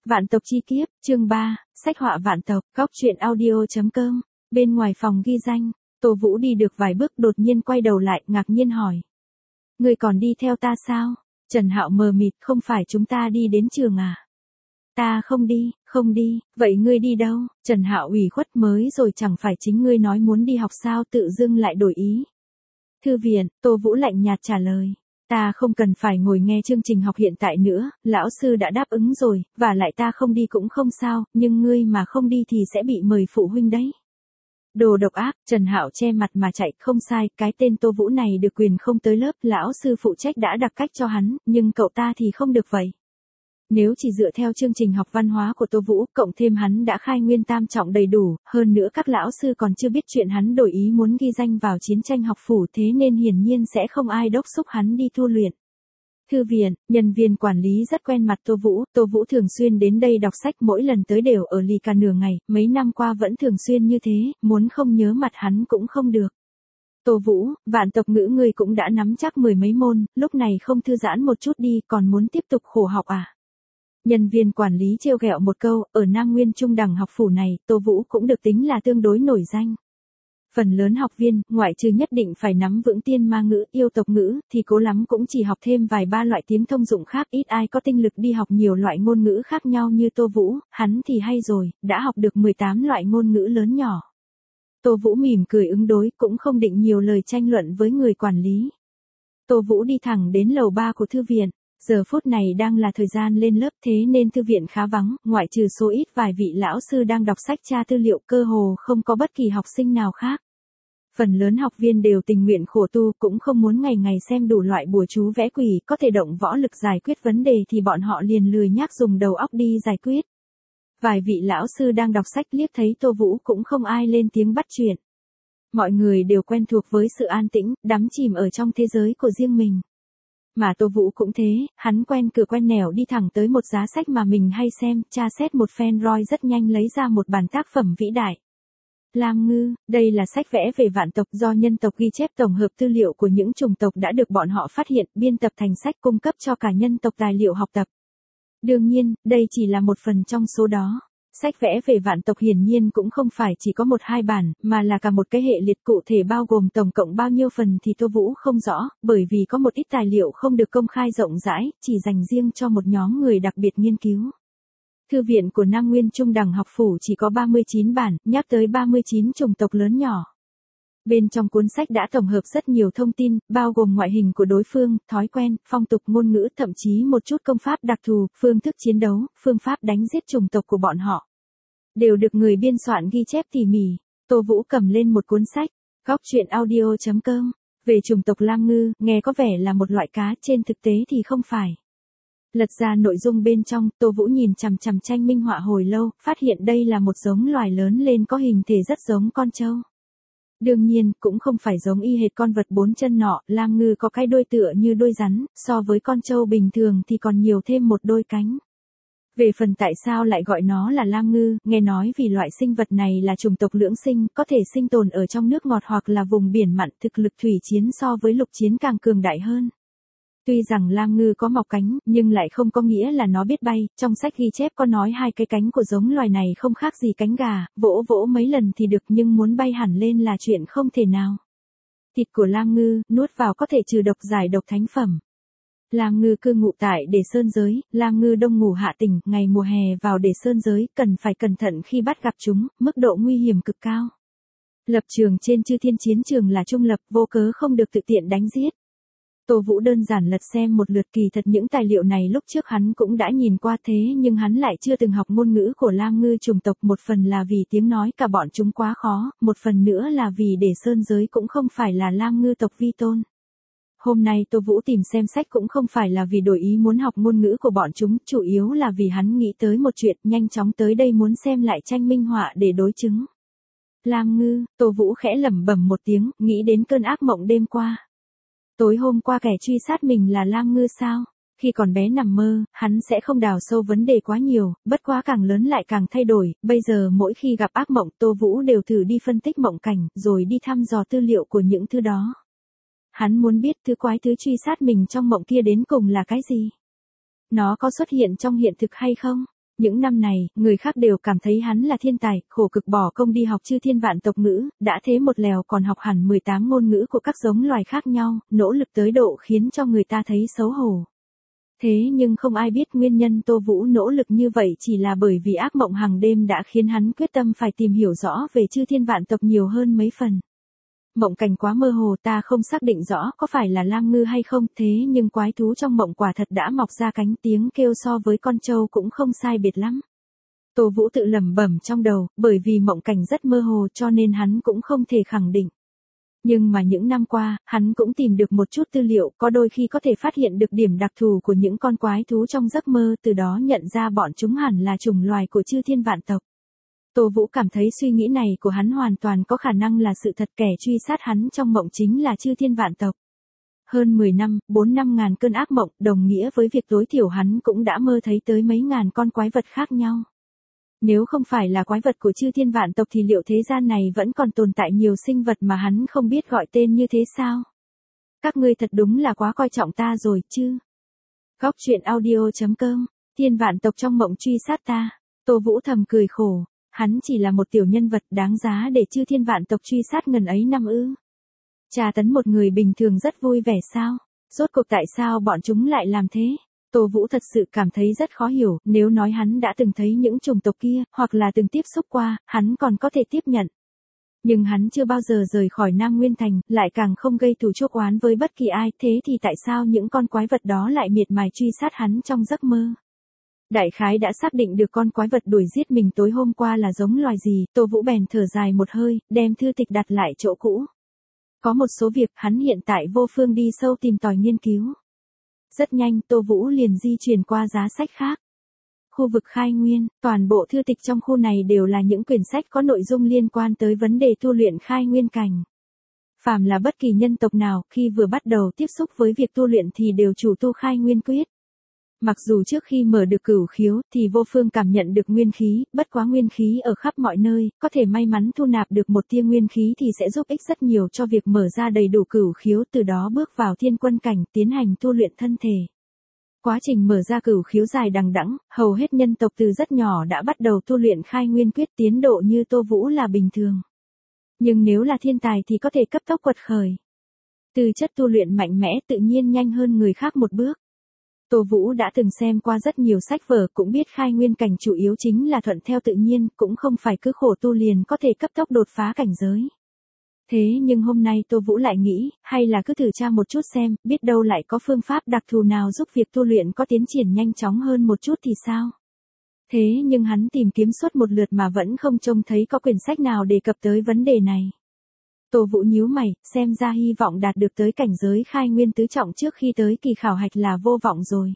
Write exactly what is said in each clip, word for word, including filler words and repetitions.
Vạn tộc chi kiếp, chương ba, sách họa vạn tộc, góc truyện audio.com. Bên ngoài phòng ghi danh, Tô Vũ đi được vài bước đột nhiên quay đầu lại, ngạc nhiên hỏi. Ngươi còn đi theo ta sao? Trần Hạo mờ mịt, không phải chúng ta đi đến trường à? Ta không đi, không đi, vậy ngươi đi đâu? Trần Hạo ủy khuất, mới rồi chẳng phải chính ngươi nói muốn đi học sao, tự dưng lại đổi ý. Thư viện, Tô Vũ lạnh nhạt trả lời. Ta không cần phải ngồi nghe chương trình học hiện tại nữa, lão sư đã đáp ứng rồi, và lại ta không đi cũng không sao, nhưng ngươi mà không đi thì sẽ bị mời phụ huynh đấy. Đồ độc ác, Trần Hạo che mặt mà chạy, không sai, cái tên Tô Vũ này được quyền không tới lớp, lão sư phụ trách đã đặt cách cho hắn, nhưng cậu ta thì không được vậy. Nếu chỉ dựa theo chương trình học văn hóa của Tô Vũ, cộng thêm hắn đã khai nguyên tam trọng đầy đủ, hơn nữa các lão sư còn chưa biết chuyện hắn đổi ý muốn ghi danh vào chiến tranh học phủ, thế nên hiển nhiên sẽ không ai đốc thúc hắn đi tu luyện. Thư viện, nhân viên quản lý rất quen mặt Tô Vũ, Tô Vũ thường xuyên đến đây đọc sách, mỗi lần tới đều ở lì cả nửa ngày, mấy năm qua vẫn thường xuyên như thế, muốn không nhớ mặt hắn cũng không được. Tô Vũ, vạn tộc ngữ ngươi cũng đã nắm chắc mười mấy môn, lúc này không thư giãn một chút đi, còn muốn tiếp tục khổ học à? Nhân viên quản lý trêu ghẹo một câu, ở Nam Nguyên Trung đẳng học phủ này, Tô Vũ cũng được tính là tương đối nổi danh. Phần lớn học viên, ngoại trừ nhất định phải nắm vững tiên ma ngữ, yêu tộc ngữ, thì cố lắm cũng chỉ học thêm vài ba loại tiếng thông dụng khác, ít ai có tinh lực đi học nhiều loại ngôn ngữ khác nhau như Tô Vũ, hắn thì hay rồi, đã học được mười tám loại ngôn ngữ lớn nhỏ. Tô Vũ mỉm cười ứng đối, cũng không định nhiều lời tranh luận với người quản lý. Tô Vũ đi thẳng đến lầu ba của thư viện. Giờ phút này đang là thời gian lên lớp, thế nên thư viện khá vắng, ngoại trừ số ít vài vị lão sư đang đọc sách tra tư liệu, cơ hồ không có bất kỳ học sinh nào khác. Phần lớn học viên đều tình nguyện khổ tu, cũng không muốn ngày ngày xem đủ loại bùa chú vẽ quỷ, có thể động võ lực giải quyết vấn đề thì bọn họ liền lười nhác dùng đầu óc đi giải quyết. Vài vị lão sư đang đọc sách liếc thấy Tô Vũ cũng không ai lên tiếng bắt chuyện. Mọi người đều quen thuộc với sự an tĩnh, đắm chìm ở trong thế giới của riêng mình. Mà Tô Vũ cũng thế, hắn quen cửa quen nẻo đi thẳng tới một giá sách mà mình hay xem, tra xét một phen rồi rất nhanh lấy ra một bản tác phẩm vĩ đại. Lam Ngư, đây là sách vẽ về vạn tộc do nhân tộc ghi chép tổng hợp tư liệu của những chủng tộc đã được bọn họ phát hiện, biên tập thành sách cung cấp cho cả nhân tộc tài liệu học tập. Đương nhiên, đây chỉ là một phần trong số đó. Sách vẽ về vạn tộc hiển nhiên cũng không phải chỉ có một hai bản, mà là cả một cái hệ liệt cụ thể bao gồm tổng cộng bao nhiêu phần thì Tô Vũ không rõ, bởi vì có một ít tài liệu không được công khai rộng rãi, chỉ dành riêng cho một nhóm người đặc biệt nghiên cứu. Thư viện của Nam Nguyên Trung đẳng học phủ chỉ có ba mươi chín bản, nhắc tới ba mươi chín chủng tộc lớn nhỏ. Bên trong cuốn sách đã tổng hợp rất nhiều thông tin, bao gồm ngoại hình của đối phương, thói quen, phong tục ngôn ngữ, thậm chí một chút công pháp đặc thù, phương thức chiến đấu, phương pháp đánh giết chủng tộc của bọn họ. Đều được người biên soạn ghi chép tỉ mỉ. Tô Vũ cầm lên một cuốn sách, góc truyện audio.com, về chủng tộc Lam Ngư, nghe có vẻ là một loại cá, trên thực tế thì không phải. Lật ra nội dung bên trong, Tô Vũ nhìn chằm chằm tranh minh họa hồi lâu, phát hiện đây là một giống loài lớn lên có hình thể rất giống con trâu. Đương nhiên, cũng không phải giống y hệt con vật bốn chân nọ, Lam Ngư có cái đuôi tựa như đuôi rắn, so với con trâu bình thường thì còn nhiều thêm một đôi cánh. Về phần tại sao lại gọi nó là Lam Ngư, nghe nói vì loại sinh vật này là chủng tộc lưỡng sinh, có thể sinh tồn ở trong nước ngọt hoặc là vùng biển mặn, thực lực thủy chiến so với lục chiến càng cường đại hơn. Tuy rằng Lam Ngư có mọc cánh, nhưng lại không có nghĩa là nó biết bay, trong sách ghi chép có nói hai cái cánh của giống loài này không khác gì cánh gà, vỗ vỗ mấy lần thì được nhưng muốn bay hẳn lên là chuyện không thể nào. Thịt của Lam Ngư, nuốt vào có thể trừ độc giải độc thánh phẩm. Lam Ngư cư ngụ tại Đề Sơn giới, Lam Ngư đông ngủ hạ tỉnh, ngày mùa hè vào Đề Sơn giới, cần phải cẩn thận khi bắt gặp chúng, mức độ nguy hiểm cực cao. Lập trường trên chư thiên chiến trường là trung lập, vô cớ không được tự tiện đánh giết. Tô Vũ đơn giản lật xem một lượt, kỳ thật những tài liệu này lúc trước hắn cũng đã nhìn qua thế nhưng hắn lại chưa từng học ngôn ngữ của Lam Ngư chủng tộc, một phần là vì tiếng nói cả bọn chúng quá khó, một phần nữa là vì Đề Sơn giới cũng không phải là Lam Ngư tộc vi tôn. Hôm nay Tô Vũ tìm xem sách cũng không phải là vì đổi ý muốn học ngôn ngữ của bọn chúng, chủ yếu là vì hắn nghĩ tới một chuyện, nhanh chóng tới đây muốn xem lại tranh minh họa để đối chứng. Lam Ngư, Tô Vũ khẽ lẩm bẩm một tiếng, nghĩ đến cơn ác mộng đêm qua. Tối hôm qua kẻ truy sát mình là Lam Ngư sao? Khi còn bé nằm mơ, hắn sẽ không đào sâu vấn đề quá nhiều, bất quá càng lớn lại càng thay đổi, bây giờ mỗi khi gặp ác mộng Tô Vũ đều thử đi phân tích mộng cảnh, rồi đi thăm dò tư liệu của những thứ đó. Hắn muốn biết thứ quái thứ truy sát mình trong mộng kia đến cùng là cái gì? Nó có xuất hiện trong hiện thực hay không? Những năm này, người khác đều cảm thấy hắn là thiên tài, khổ cực bỏ công đi học chư thiên vạn tộc ngữ, đã thế một lèo còn học hẳn mười tám ngôn ngữ của các giống loài khác nhau, nỗ lực tới độ khiến cho người ta thấy xấu hổ. Thế nhưng không ai biết nguyên nhân Tô Vũ nỗ lực như vậy chỉ là bởi vì ác mộng hàng đêm đã khiến hắn quyết tâm phải tìm hiểu rõ về chư thiên vạn tộc nhiều hơn mấy phần. Mộng cảnh quá mơ hồ, ta không xác định rõ có phải là lam ngư hay không, thế nhưng quái thú trong mộng quả thật đã mọc ra cánh, tiếng kêu so với con trâu cũng không sai biệt lắm. Tô Vũ tự lẩm bẩm trong đầu, bởi vì mộng cảnh rất mơ hồ cho nên hắn cũng không thể khẳng định. Nhưng mà những năm qua, hắn cũng tìm được một chút tư liệu, có đôi khi có thể phát hiện được điểm đặc thù của những con quái thú trong giấc mơ, từ đó nhận ra bọn chúng hẳn là chủng loài của chư thiên vạn tộc. Tô Vũ cảm thấy suy nghĩ này của hắn hoàn toàn có khả năng là sự thật, kẻ truy sát hắn trong mộng chính là chư thiên vạn tộc. Hơn mười năm, bốn năm ngàn cơn ác mộng, đồng nghĩa với việc tối thiểu hắn cũng đã mơ thấy tới mấy ngàn con quái vật khác nhau. Nếu không phải là quái vật của chư thiên vạn tộc thì liệu thế gian này vẫn còn tồn tại nhiều sinh vật mà hắn không biết gọi tên như thế sao? Các ngươi thật đúng là quá coi trọng ta rồi chứ. Góc truyện audio chấm com, thiên vạn tộc trong mộng truy sát ta. Tô Vũ thầm cười khổ, hắn chỉ là một tiểu nhân vật đáng giá để chư thiên vạn tộc truy sát ngần ấy năm ư. Trà tấn một người bình thường rất vui vẻ sao? Rốt cuộc tại sao bọn chúng lại làm thế? Tô Vũ thật sự cảm thấy rất khó hiểu, nếu nói hắn đã từng thấy những chủng tộc kia, hoặc là từng tiếp xúc qua, hắn còn có thể tiếp nhận. Nhưng hắn chưa bao giờ rời khỏi Nam Nguyên Thành, lại càng không gây thù chuốc oán với bất kỳ ai, thế thì tại sao những con quái vật đó lại miệt mài truy sát hắn trong giấc mơ? Đại khái đã xác định được con quái vật đuổi giết mình tối hôm qua là giống loài gì, Tô Vũ bèn thở dài một hơi, đem thư tịch đặt lại chỗ cũ. Có một số việc hắn hiện tại vô phương đi sâu tìm tòi nghiên cứu. Rất nhanh Tô Vũ liền di chuyển qua giá sách khác. Khu vực khai nguyên, toàn bộ thư tịch trong khu này đều là những quyển sách có nội dung liên quan tới vấn đề tu luyện khai nguyên cảnh. Phàm là bất kỳ nhân tộc nào, khi vừa bắt đầu tiếp xúc với việc tu luyện thì đều chủ tu khai nguyên quyết. Mặc dù trước khi mở được cửu khiếu thì vô phương cảm nhận được nguyên khí, bất quá nguyên khí ở khắp mọi nơi, có thể may mắn thu nạp được một tia nguyên khí thì sẽ giúp ích rất nhiều cho việc mở ra đầy đủ cửu khiếu, từ đó bước vào thiên quân cảnh, tiến hành tu luyện thân thể. Quá trình mở ra cửu khiếu dài đằng đẵng, hầu hết nhân tộc từ rất nhỏ đã bắt đầu tu luyện khai nguyên quyết, tiến độ như Tô Vũ là bình thường. Nhưng nếu là thiên tài thì có thể cấp tốc quật khởi. Từ chất tu luyện mạnh mẽ tự nhiên nhanh hơn người khác một bước. Tô Vũ đã từng xem qua rất nhiều sách vở, cũng biết khai nguyên cảnh chủ yếu chính là thuận theo tự nhiên, cũng không phải cứ khổ tu liền có thể cấp tốc đột phá cảnh giới. Thế nhưng hôm nay Tô Vũ lại nghĩ, hay là cứ thử tra một chút xem, biết đâu lại có phương pháp đặc thù nào giúp việc tu luyện có tiến triển nhanh chóng hơn một chút thì sao? Thế nhưng hắn tìm kiếm suốt một lượt mà vẫn không trông thấy có quyển sách nào đề cập tới vấn đề này. Tô Vũ nhíu mày, xem ra hy vọng đạt được tới cảnh giới khai nguyên tứ trọng trước khi tới kỳ khảo hạch là vô vọng rồi.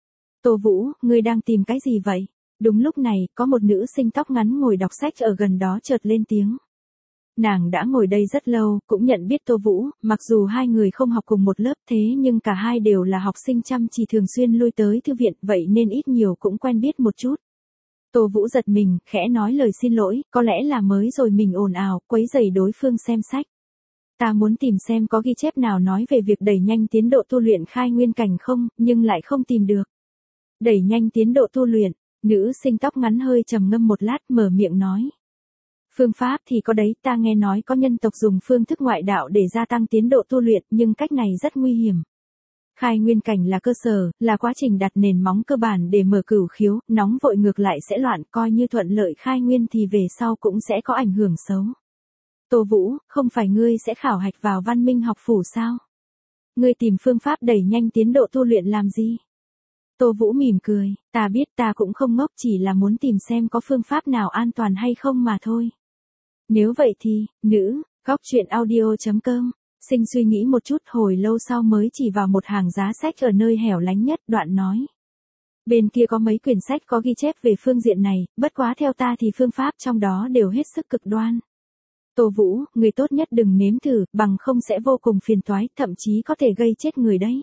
Tô Vũ, ngươi đang tìm cái gì vậy? Đúng lúc này, có một nữ sinh tóc ngắn ngồi đọc sách ở gần đó chợt lên tiếng. Nàng đã ngồi đây rất lâu, cũng nhận biết Tô Vũ, mặc dù hai người không học cùng một lớp thế nhưng cả hai đều là học sinh chăm chỉ thường xuyên lui tới thư viện, vậy nên ít nhiều cũng quen biết một chút. Tô Vũ giật mình, khẽ nói lời xin lỗi, có lẽ là mới rồi mình ồn ào, quấy rầy đối phương xem sách. Ta muốn tìm xem có ghi chép nào nói về việc đẩy nhanh tiến độ tu luyện khai nguyên cảnh không, nhưng lại không tìm được. Đẩy nhanh tiến độ tu luyện, nữ sinh tóc ngắn hơi trầm ngâm một lát mở miệng nói. Phương pháp thì có đấy, ta nghe nói có nhân tộc dùng phương thức ngoại đạo để gia tăng tiến độ tu luyện, nhưng cách này rất nguy hiểm. Khai nguyên cảnh là cơ sở, là quá trình đặt nền móng cơ bản để mở cửu khiếu, nóng vội ngược lại sẽ loạn, coi như thuận lợi khai nguyên thì về sau cũng sẽ có ảnh hưởng xấu. Tô Vũ, không phải ngươi sẽ khảo hạch vào văn minh học phủ sao? Ngươi tìm phương pháp đẩy nhanh tiến độ tu luyện làm gì? Tô Vũ mỉm cười, ta biết ta cũng không ngốc, chỉ là muốn tìm xem có phương pháp nào an toàn hay không mà thôi. Nếu vậy thì, nữ, góc truyện audio chấm com, sinh suy nghĩ một chút hồi lâu sau mới chỉ vào một hàng giá sách ở nơi hẻo lánh nhất, đoạn nói. Bên kia có mấy quyển sách có ghi chép về phương diện này, bất quá theo ta thì phương pháp trong đó đều hết sức cực đoan. Tô Vũ, người tốt nhất đừng nếm thử, bằng không sẽ vô cùng phiền toái, thậm chí có thể gây chết người đấy.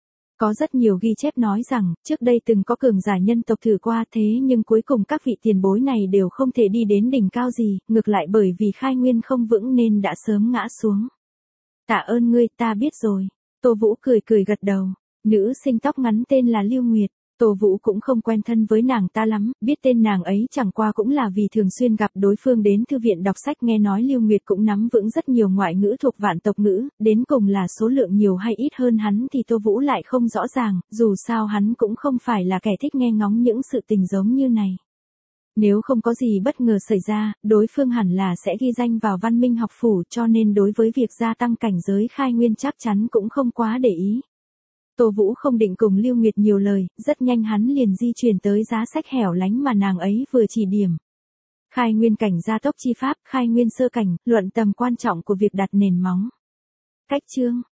Có rất nhiều ghi chép nói rằng, trước đây từng có cường giả nhân tộc thử qua thế nhưng cuối cùng các vị tiền bối này đều không thể đi đến đỉnh cao gì, ngược lại bởi vì khai nguyên không vững nên đã sớm ngã xuống. Tạ ơn ngươi, ta biết rồi. Tô Vũ cười cười gật đầu. Nữ sinh tóc ngắn tên là Lưu Nguyệt. Tô Vũ cũng không quen thân với nàng ta lắm, biết tên nàng ấy chẳng qua cũng là vì thường xuyên gặp đối phương đến thư viện đọc sách, nghe nói Lưu Nguyệt cũng nắm vững rất nhiều ngoại ngữ thuộc vạn tộc ngữ, đến cùng là số lượng nhiều hay ít hơn hắn thì Tô Vũ lại không rõ ràng, dù sao hắn cũng không phải là kẻ thích nghe ngóng những sự tình giống như này. Nếu không có gì bất ngờ xảy ra, đối phương hẳn là sẽ ghi danh vào Văn Minh học phủ, cho nên đối với việc gia tăng cảnh giới khai nguyên chắc chắn cũng không quá để ý. Tô Vũ không định cùng Lưu Nguyệt nhiều lời, rất nhanh hắn liền di chuyển tới giá sách hẻo lánh mà nàng ấy vừa chỉ điểm. Khai nguyên cảnh gia tốc chi pháp, khai nguyên sơ cảnh, luận tầm quan trọng của việc đặt nền móng. Cách chương